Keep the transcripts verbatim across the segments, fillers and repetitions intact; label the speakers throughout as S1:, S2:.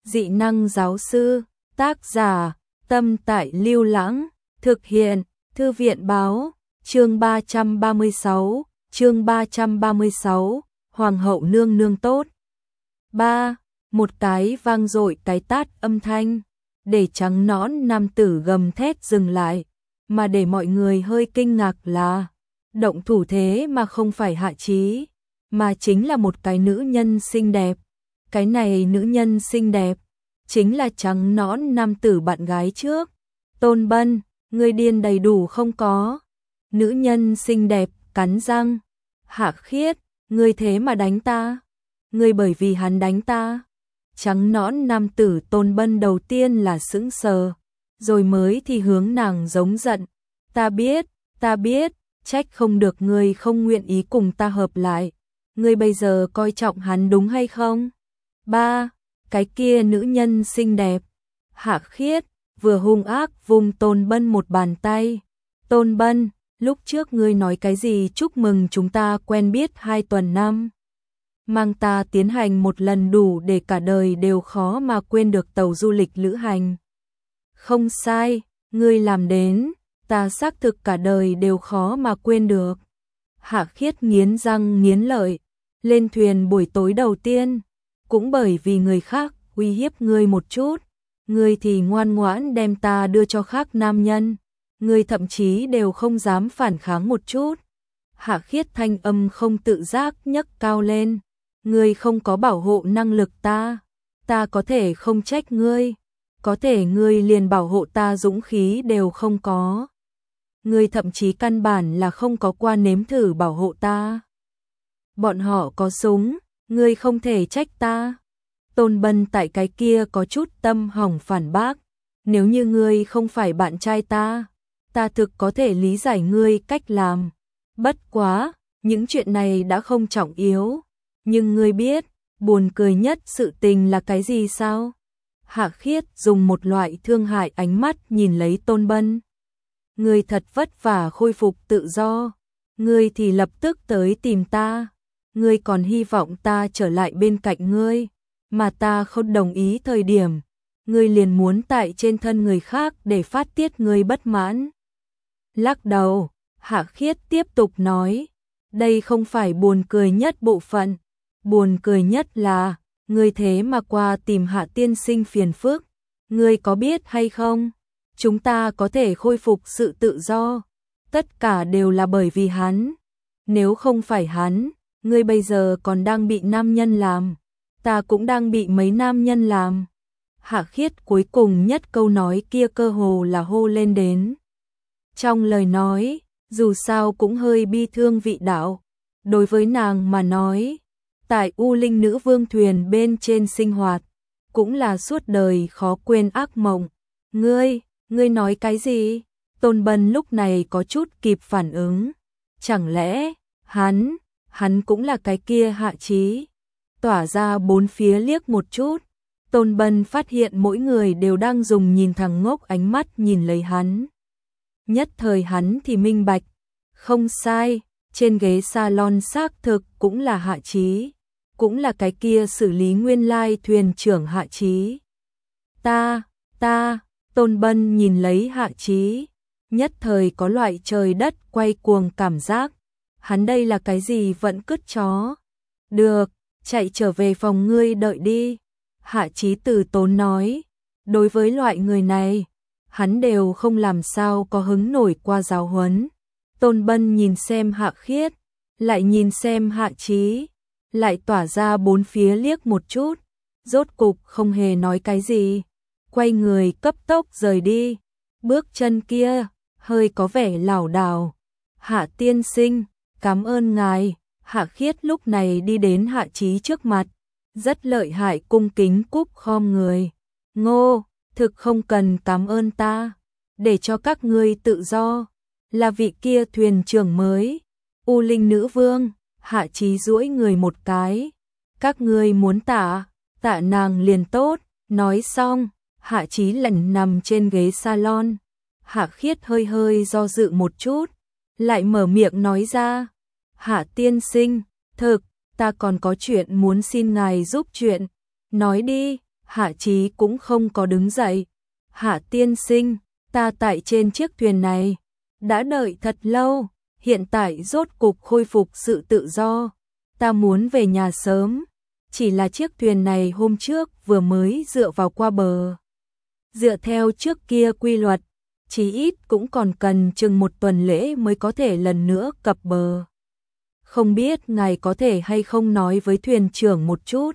S1: Dị năng giáo sư, tác giả, Tâm Tại Lưu Lãng, thực hiện, Thư viện báo, chương ba trăm ba mươi sáu, chương ba trăm ba mươi sáu, Hoàng hậu nương nương tốt. ba. Một cái vang dội cái tát âm thanh, để trắng nõn nam tử gầm thét dừng lại, mà để mọi người hơi kinh ngạc là, động thủ thế mà không phải Hạ Chí, mà chính là một cái nữ nhân xinh đẹp. Cái này nữ nhân xinh đẹp, chính là trắng nõn nam tử bạn gái trước. Tôn Bân, ngươi điên đầy đủ không có? Nữ nhân xinh đẹp, cắn răng. Hạ Khiết, ngươi thế mà đánh ta? Ngươi bởi vì hắn đánh ta? Trắng nõn nam tử Tôn Bân đầu tiên là sững sờ, rồi mới thì hướng nàng giống giận. Ta biết, ta biết, trách không được ngươi không nguyện ý cùng ta hợp lại. Ngươi bây giờ coi trọng hắn đúng hay không? Ba, cái kia nữ nhân xinh đẹp. Hạ Khiết vừa hung ác vùng Tôn Bân một bàn tay. Tôn Bân, lúc trước ngươi nói cái gì chúc mừng chúng ta quen biết hai tuần năm. Mang ta tiến hành một lần đủ để cả đời đều khó mà quên được tàu du lịch lữ hành. Không sai, ngươi làm đến, ta xác thực cả đời đều khó mà quên được. Hạ Khiết nghiến răng nghiến lợi, lên thuyền buổi tối đầu tiên, cũng bởi vì người khác uy hiếp ngươi một chút, ngươi thì ngoan ngoãn đem ta đưa cho khác nam nhân, ngươi thậm chí đều không dám phản kháng một chút. Hạ Khiết thanh âm không tự giác nhấc cao lên, ngươi không có bảo hộ năng lực ta, ta có thể không trách ngươi, có thể ngươi liền bảo hộ ta dũng khí đều không có. Ngươi thậm chí căn bản là không có qua nếm thử bảo hộ ta. Bọn họ có súng, ngươi không thể trách ta. Tôn Bân tại cái kia có chút tâm hỏng phản bác, nếu như ngươi không phải bạn trai ta, ta thực có thể lý giải ngươi cách làm. Bất quá, những chuyện này đã không trọng yếu, nhưng ngươi biết, buồn cười nhất sự tình là cái gì sao? Hạ Khiết dùng một loại thương hại ánh mắt nhìn lấy Tôn Bân. Ngươi thật vất vả khôi phục tự do, ngươi thì lập tức tới tìm ta, ngươi còn hy vọng ta trở lại bên cạnh ngươi, mà ta không đồng ý thời điểm, ngươi liền muốn tại trên thân người khác để phát tiết ngươi bất mãn. Lắc đầu, Hạ Khiết tiếp tục nói, đây không phải buồn cười nhất bộ phận, buồn cười nhất là, ngươi thế mà qua tìm Hạ tiên sinh phiền phức, ngươi có biết hay không? Chúng ta có thể khôi phục sự tự do, tất cả đều là bởi vì hắn. Nếu không phải hắn, ngươi bây giờ còn đang bị nam nhân làm, ta cũng đang bị mấy nam nhân làm. Hạ Khiết cuối cùng nhất câu nói kia cơ hồ là hô lên đến. Trong lời nói, dù sao cũng hơi bi thương vị đạo. Đối với nàng mà nói, tại U Linh Nữ Vương thuyền bên trên sinh hoạt, cũng là suốt đời khó quên ác mộng. Ngươi, ngươi nói cái gì? Tôn Bân lúc này có chút kịp phản ứng. Chẳng lẽ, hắn, hắn cũng là cái kia Hạ Chí? Tỏa ra bốn phía liếc một chút, Tôn Bân phát hiện mỗi người đều đang dùng nhìn thẳng ngốc ánh mắt nhìn lấy hắn. Nhất thời hắn thì minh bạch, không sai, trên ghế salon xác thực cũng là Hạ Chí, cũng là cái kia xử lý nguyên lai thuyền trưởng Hạ Chí. Ta, ta, Tôn Bân nhìn lấy Hạ Chí, nhất thời có loại trời đất quay cuồng cảm giác, hắn đây là cái gì vẫn cứt chó. Được, chạy trở về phòng ngươi đợi đi. Hạ Chí từ tốn nói, đối với loại người này, hắn đều không làm sao có hứng nổi qua giáo huấn. Tôn Bân nhìn xem Hạ Khiết, lại nhìn xem Hạ Chí, lại tỏa ra bốn phía liếc một chút, rốt cục không hề nói cái gì, quay người cấp tốc rời đi, bước chân kia hơi có vẻ lảo đảo. Hạ tiên sinh, cảm ơn ngài. Hạ Khiết lúc này đi đến Hạ Chí trước mặt, rất lợi hại cung kính cúp khom người. Ngô, thực không cần cảm ơn ta, để cho các ngươi tự do, là vị kia thuyền trưởng mới, U Linh Nữ Vương. Hạ Chí duỗi người một cái, các ngươi muốn tạ, tạ nàng liền tốt. Nói xong, Hạ Chí lẩn nằm trên ghế salon. Hạ Khiết hơi hơi do dự một chút, lại mở miệng nói ra, Hạ tiên sinh, thực, ta còn có chuyện muốn xin ngài giúp chuyện. Nói đi. Hạ Chí cũng không có đứng dậy. Hạ tiên sinh, ta tại trên chiếc thuyền này đã đợi thật lâu, hiện tại rốt cục khôi phục sự tự do. Ta muốn về nhà sớm, chỉ là chiếc thuyền này hôm trước vừa mới dựa vào qua bờ. Dựa theo trước kia quy luật, chí ít cũng còn cần chừng một tuần lễ mới có thể lần nữa cập bờ. Không biết ngài có thể hay không nói với thuyền trưởng một chút,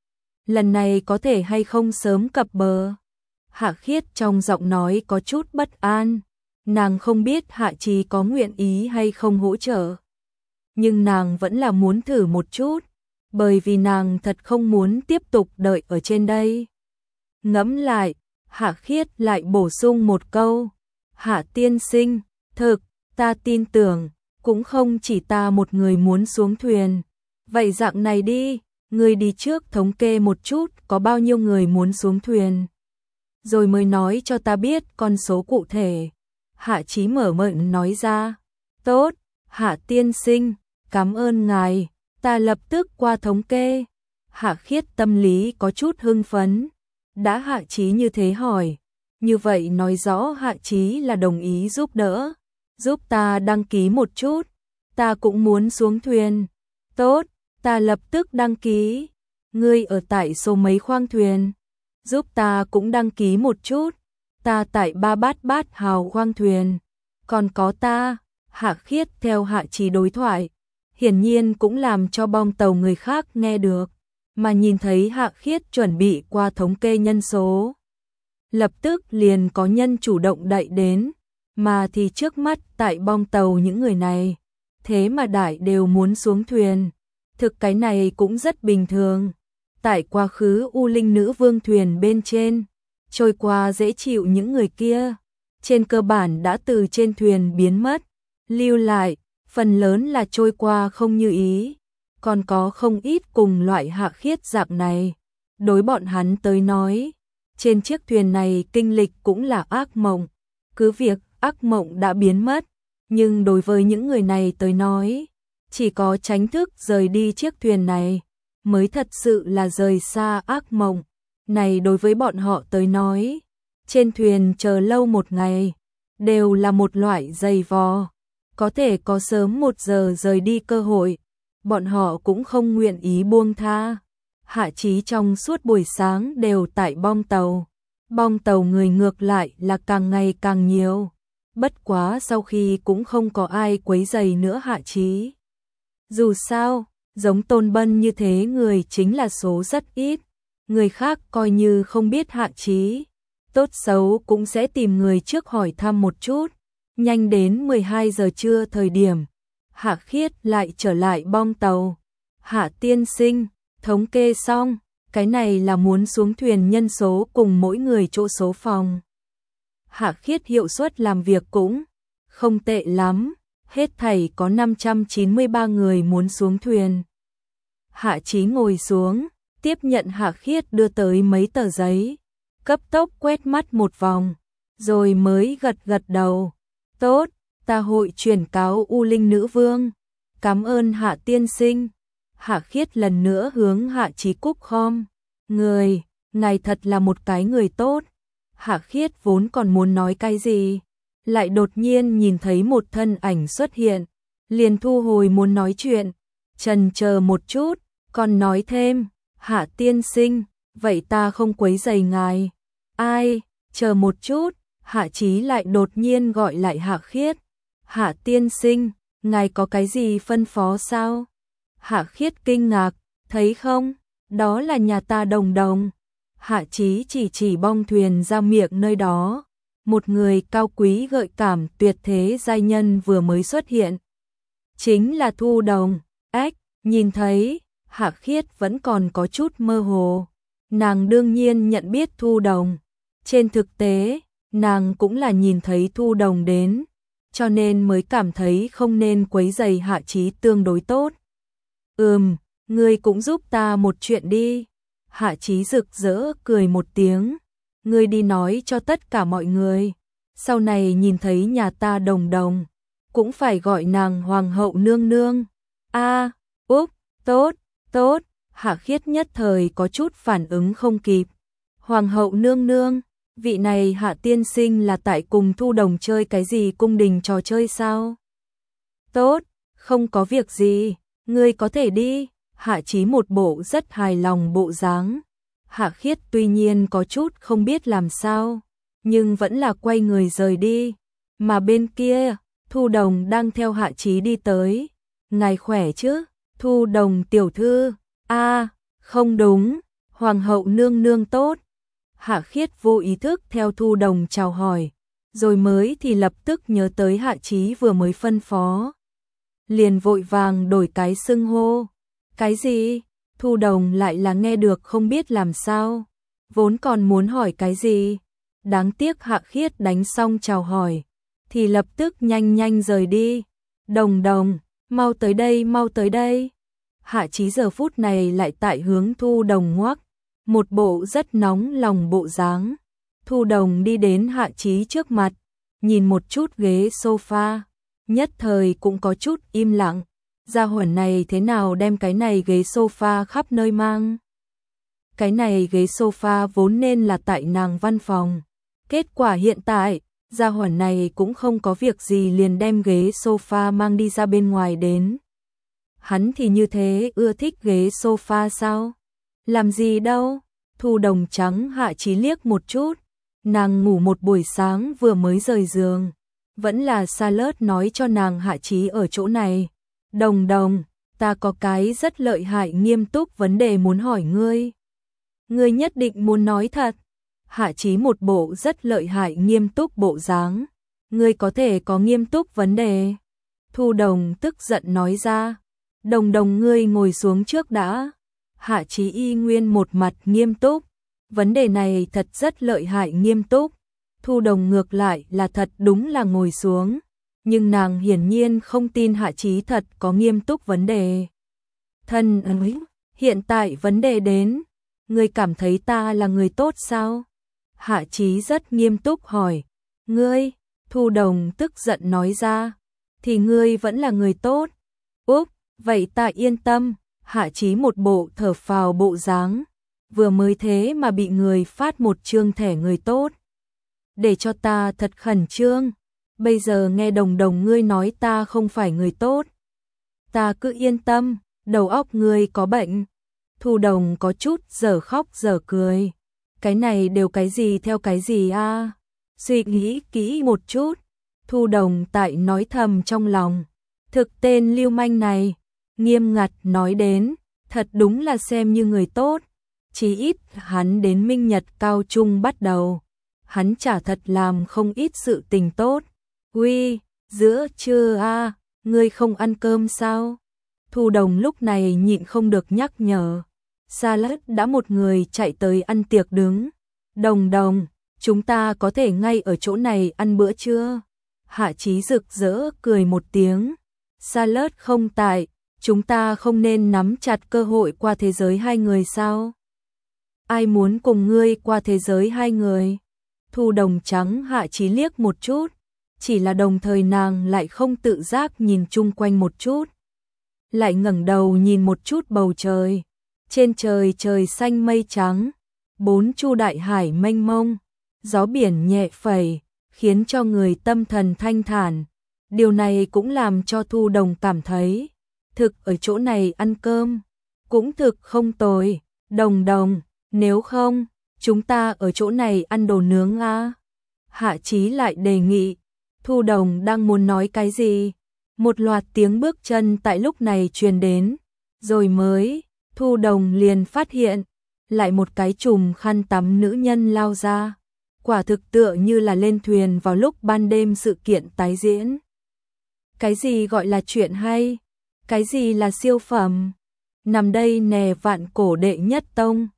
S1: lần này có thể hay không sớm cập bờ. Hạ Khiết trong giọng nói có chút bất an, nàng không biết Hạ Chí có nguyện ý hay không hỗ trợ. Nhưng nàng vẫn là muốn thử một chút, bởi vì nàng thật không muốn tiếp tục đợi ở trên đây. Ngẫm lại, Hạ Khiết lại bổ sung một câu, Hạ tiên sinh, thực, ta tin tưởng, cũng không chỉ ta một người muốn xuống thuyền. Vậy dạng này đi, người đi trước thống kê một chút có bao nhiêu người muốn xuống thuyền, rồi mới nói cho ta biết con số cụ thể. Hạ Chí mở miệng nói ra, tốt, Hạ tiên sinh, cảm ơn ngài, ta lập tức qua thống kê. Hạ Khiết tâm lý có chút hưng phấn, đã Hạ Chí như thế hỏi, như vậy nói rõ Hạ Chí là đồng ý giúp đỡ, giúp ta đăng ký một chút, ta cũng muốn xuống thuyền. Tốt, ta lập tức đăng ký. Ngươi ở tại số mấy khoang thuyền? Giúp ta cũng đăng ký một chút. Ta tại ba bát bát hào khoang thuyền. Còn có ta. Hạ Khiết theo Hạ Chí đối thoại, hiển nhiên cũng làm cho bong tàu người khác nghe được, mà nhìn thấy Hạ Khiết chuẩn bị qua thống kê nhân số, lập tức liền có nhân chủ động đậy đến, mà thì trước mắt tại bong tàu những người này, thế mà đại đều muốn xuống thuyền. Thực cái này cũng rất bình thường. Tại quá khứ U Linh Nữ Vương thuyền bên trên, trôi qua dễ chịu những người kia, trên cơ bản đã từ trên thuyền biến mất, lưu lại, phần lớn là trôi qua không như ý, còn có không ít cùng loại Hạ Khiết dạng này. Đối bọn hắn tới nói, trên chiếc thuyền này kinh lịch cũng là ác mộng, cứ việc ác mộng đã biến mất, nhưng đối với những người này tới nói, chỉ có tránh thức rời đi chiếc thuyền này mới thật sự là rời xa ác mộng. Này đối với bọn họ tới nói, trên thuyền chờ lâu một ngày đều là một loại dày vò, có thể có sớm một giờ rời đi cơ hội, bọn họ cũng không nguyện ý buông tha. Hạ Chí trong suốt buổi sáng đều tại bong tàu, bong tàu người ngược lại là càng ngày càng nhiều, bất quá sau khi cũng không có ai quấy rầy nữa Hạ Chí. Dù sao, giống Tôn Bân như thế người chính là số rất ít, người khác coi như không biết Hạ Chí, tốt xấu cũng sẽ tìm người trước hỏi thăm một chút. Nhanh đến mười hai giờ trưa thời điểm, Hạ Khiết lại trở lại bong tàu. Hạ tiên sinh, thống kê xong, cái này là muốn xuống thuyền nhân số cùng mỗi người chỗ số phòng. Hạ Khiết hiệu suất làm việc cũng không tệ lắm, hết thảy có năm trăm chín mươi ba người muốn xuống thuyền. Hạ Chí ngồi xuống, tiếp nhận Hạ Khiết đưa tới mấy tờ giấy, cấp tốc quét mắt một vòng, rồi mới gật gật đầu. Tốt, ta hội chuyển cáo U Linh Nữ Vương. Cảm ơn Hạ tiên sinh. Hạ Khiết lần nữa hướng Hạ Chí cúc khom. Người, ngài thật là một cái người tốt. Hạ Khiết vốn còn muốn nói cái gì, lại đột nhiên nhìn thấy một thân ảnh xuất hiện, liền thu hồi muốn nói chuyện, chần chờ một chút, còn nói thêm, Hạ tiên sinh, vậy ta không quấy rầy ngài. Ai, chờ một chút. Hạ Chí lại đột nhiên gọi lại Hạ Khiết. Hạ tiên sinh, ngài có cái gì phân phó sao? Hạ Khiết kinh ngạc, thấy không, đó là nhà ta Đồng Đồng. Hạ Chí chỉ chỉ bong thuyền ra miệng nơi đó, một người cao quý gợi cảm tuyệt thế giai nhân vừa mới xuất hiện. Chính là Thu Đồng. Ách, nhìn thấy, Hạ Khiết vẫn còn có chút mơ hồ. Nàng đương nhiên nhận biết Thu Đồng. Trên thực tế, nàng cũng là nhìn thấy Thu Đồng đến, cho nên mới cảm thấy không nên quấy rầy Hạ Chí tương đối tốt. Ừm, ngươi cũng giúp ta một chuyện đi. Hạ Chí rực rỡ cười một tiếng. Ngươi đi nói cho tất cả mọi người, sau này nhìn thấy nhà ta Đồng Đồng, cũng phải gọi nàng Hoàng hậu nương nương. A, à, úp, tốt, tốt. Hạ Khiết nhất thời có chút phản ứng không kịp. Hoàng hậu nương nương, vị này Hạ tiên sinh là tại cùng Thu Đồng chơi cái gì cung đình trò chơi sao? Tốt, không có việc gì, ngươi có thể đi. Hạ Chí một bộ rất hài lòng bộ dáng. Hạ Khiết tuy nhiên có chút không biết làm sao, nhưng vẫn là quay người rời đi. Mà bên kia, Thu Đồng đang theo Hạ Chí đi tới. Ngài khỏe chứ? Thu Đồng tiểu thư. A, không đúng, Hoàng hậu nương nương tốt. Hạ Khiết vô ý thức theo Thu Đồng chào hỏi, rồi mới thì lập tức nhớ tới Hạ Chí vừa mới phân phó. Liền vội vàng đổi cái xưng hô. Cái gì? Thu Đồng lại là nghe được không biết làm sao, vốn còn muốn hỏi cái gì. Đáng tiếc Hạ Khiết đánh xong chào hỏi, thì lập tức nhanh nhanh rời đi. Đồng Đồng, mau tới đây, mau tới đây. Hạ Chí giờ phút này lại tại hướng Thu Đồng ngoắc, một bộ rất nóng lòng bộ dáng. Thu Đồng đi đến Hạ Chí trước mặt, nhìn một chút ghế sofa, nhất thời cũng có chút im lặng. Gia hỏa này thế nào đem cái này ghế sofa khắp nơi mang? Cái này ghế sofa vốn nên là tại nàng văn phòng. Kết quả hiện tại, gia hỏa này cũng không có việc gì liền đem ghế sofa mang đi ra bên ngoài đến. Hắn thì như thế ưa thích ghế sofa sao? Làm gì đâu? Thu Đồng trắng Hạ Chí liếc một chút. Nàng ngủ một buổi sáng vừa mới rời giường. Vẫn là Charlotte nói cho nàng Hạ Chí ở chỗ này. Đồng Đồng, ta có cái rất lợi hại nghiêm túc vấn đề muốn hỏi ngươi. Ngươi nhất định muốn nói thật. Hạ Chí một bộ rất lợi hại nghiêm túc bộ dáng. Ngươi có thể có nghiêm túc vấn đề. Thu Đồng tức giận nói ra. Đồng Đồng ngươi ngồi xuống trước đã. Hạ Chí y nguyên một mặt nghiêm túc. Vấn đề này thật rất lợi hại nghiêm túc. Thu Đồng ngược lại là thật đúng là ngồi xuống. Nhưng nàng hiển nhiên không tin Hạ Chí thật có nghiêm túc vấn đề. Thân ơi, hiện tại vấn đề đến. Ngươi cảm thấy ta là người tốt sao? Hạ Chí rất nghiêm túc hỏi. Ngươi, Thu Đồng tức giận nói ra. Thì ngươi vẫn là người tốt. Úp, vậy ta yên tâm. Hạ Chí một bộ thở phào bộ dáng. Vừa mới thế mà bị người phát một chương thẻ người tốt. Để cho ta thật khẩn trương. Bây giờ nghe Đồng Đồng ngươi nói ta không phải người tốt. Ta cứ yên tâm, đầu óc ngươi có bệnh. Thu Đồng có chút giờ khóc giờ cười. Cái này đều cái gì theo cái gì a? À? Suy nghĩ kỹ một chút. Thu Đồng tại nói thầm trong lòng. Thực tên lưu manh này, nghiêm ngặt nói đến, thật đúng là xem như người tốt. Chí ít hắn đến Minh Nhật cao trung bắt đầu. Hắn chả thật làm không ít sự tình tốt. Uy, giữa trưa a, ngươi không ăn cơm sao? Thu Đồng lúc này nhịn không được nhắc nhở. Charlotte đã một người chạy tới ăn tiệc đứng. Đồng Đồng, chúng ta có thể ngay ở chỗ này ăn bữa trưa. Hạ Chí rực rỡ cười một tiếng. Charlotte không tại, chúng ta không nên nắm chặt cơ hội qua thế giới hai người sao? Ai muốn cùng ngươi qua thế giới hai người? Thu Đồng trắng Hạ Chí liếc một chút. Chỉ là đồng thời nàng lại không tự giác nhìn chung quanh một chút. Lại ngẩng đầu nhìn một chút bầu trời. Trên trời trời xanh mây trắng. Bốn chu đại hải mênh mông. Gió biển nhẹ phẩy, khiến cho người tâm thần thanh thản. Điều này cũng làm cho Thu Đồng cảm thấy. Thực ở chỗ này ăn cơm. Cũng thực không tồi. Đồng Đồng, nếu không, chúng ta ở chỗ này ăn đồ nướng à? Hạ Chí lại đề nghị. Thu Đồng đang muốn nói cái gì? Một loạt tiếng bước chân tại lúc này truyền đến. Rồi mới, Thu Đồng liền phát hiện. Lại một cái chùm khăn tắm nữ nhân lao ra. Quả thực tựa như là lên thuyền vào lúc ban đêm sự kiện tái diễn. Cái gì gọi là chuyện hay? Cái gì là siêu phẩm? Nằm đây nè vạn cổ đệ nhất tông.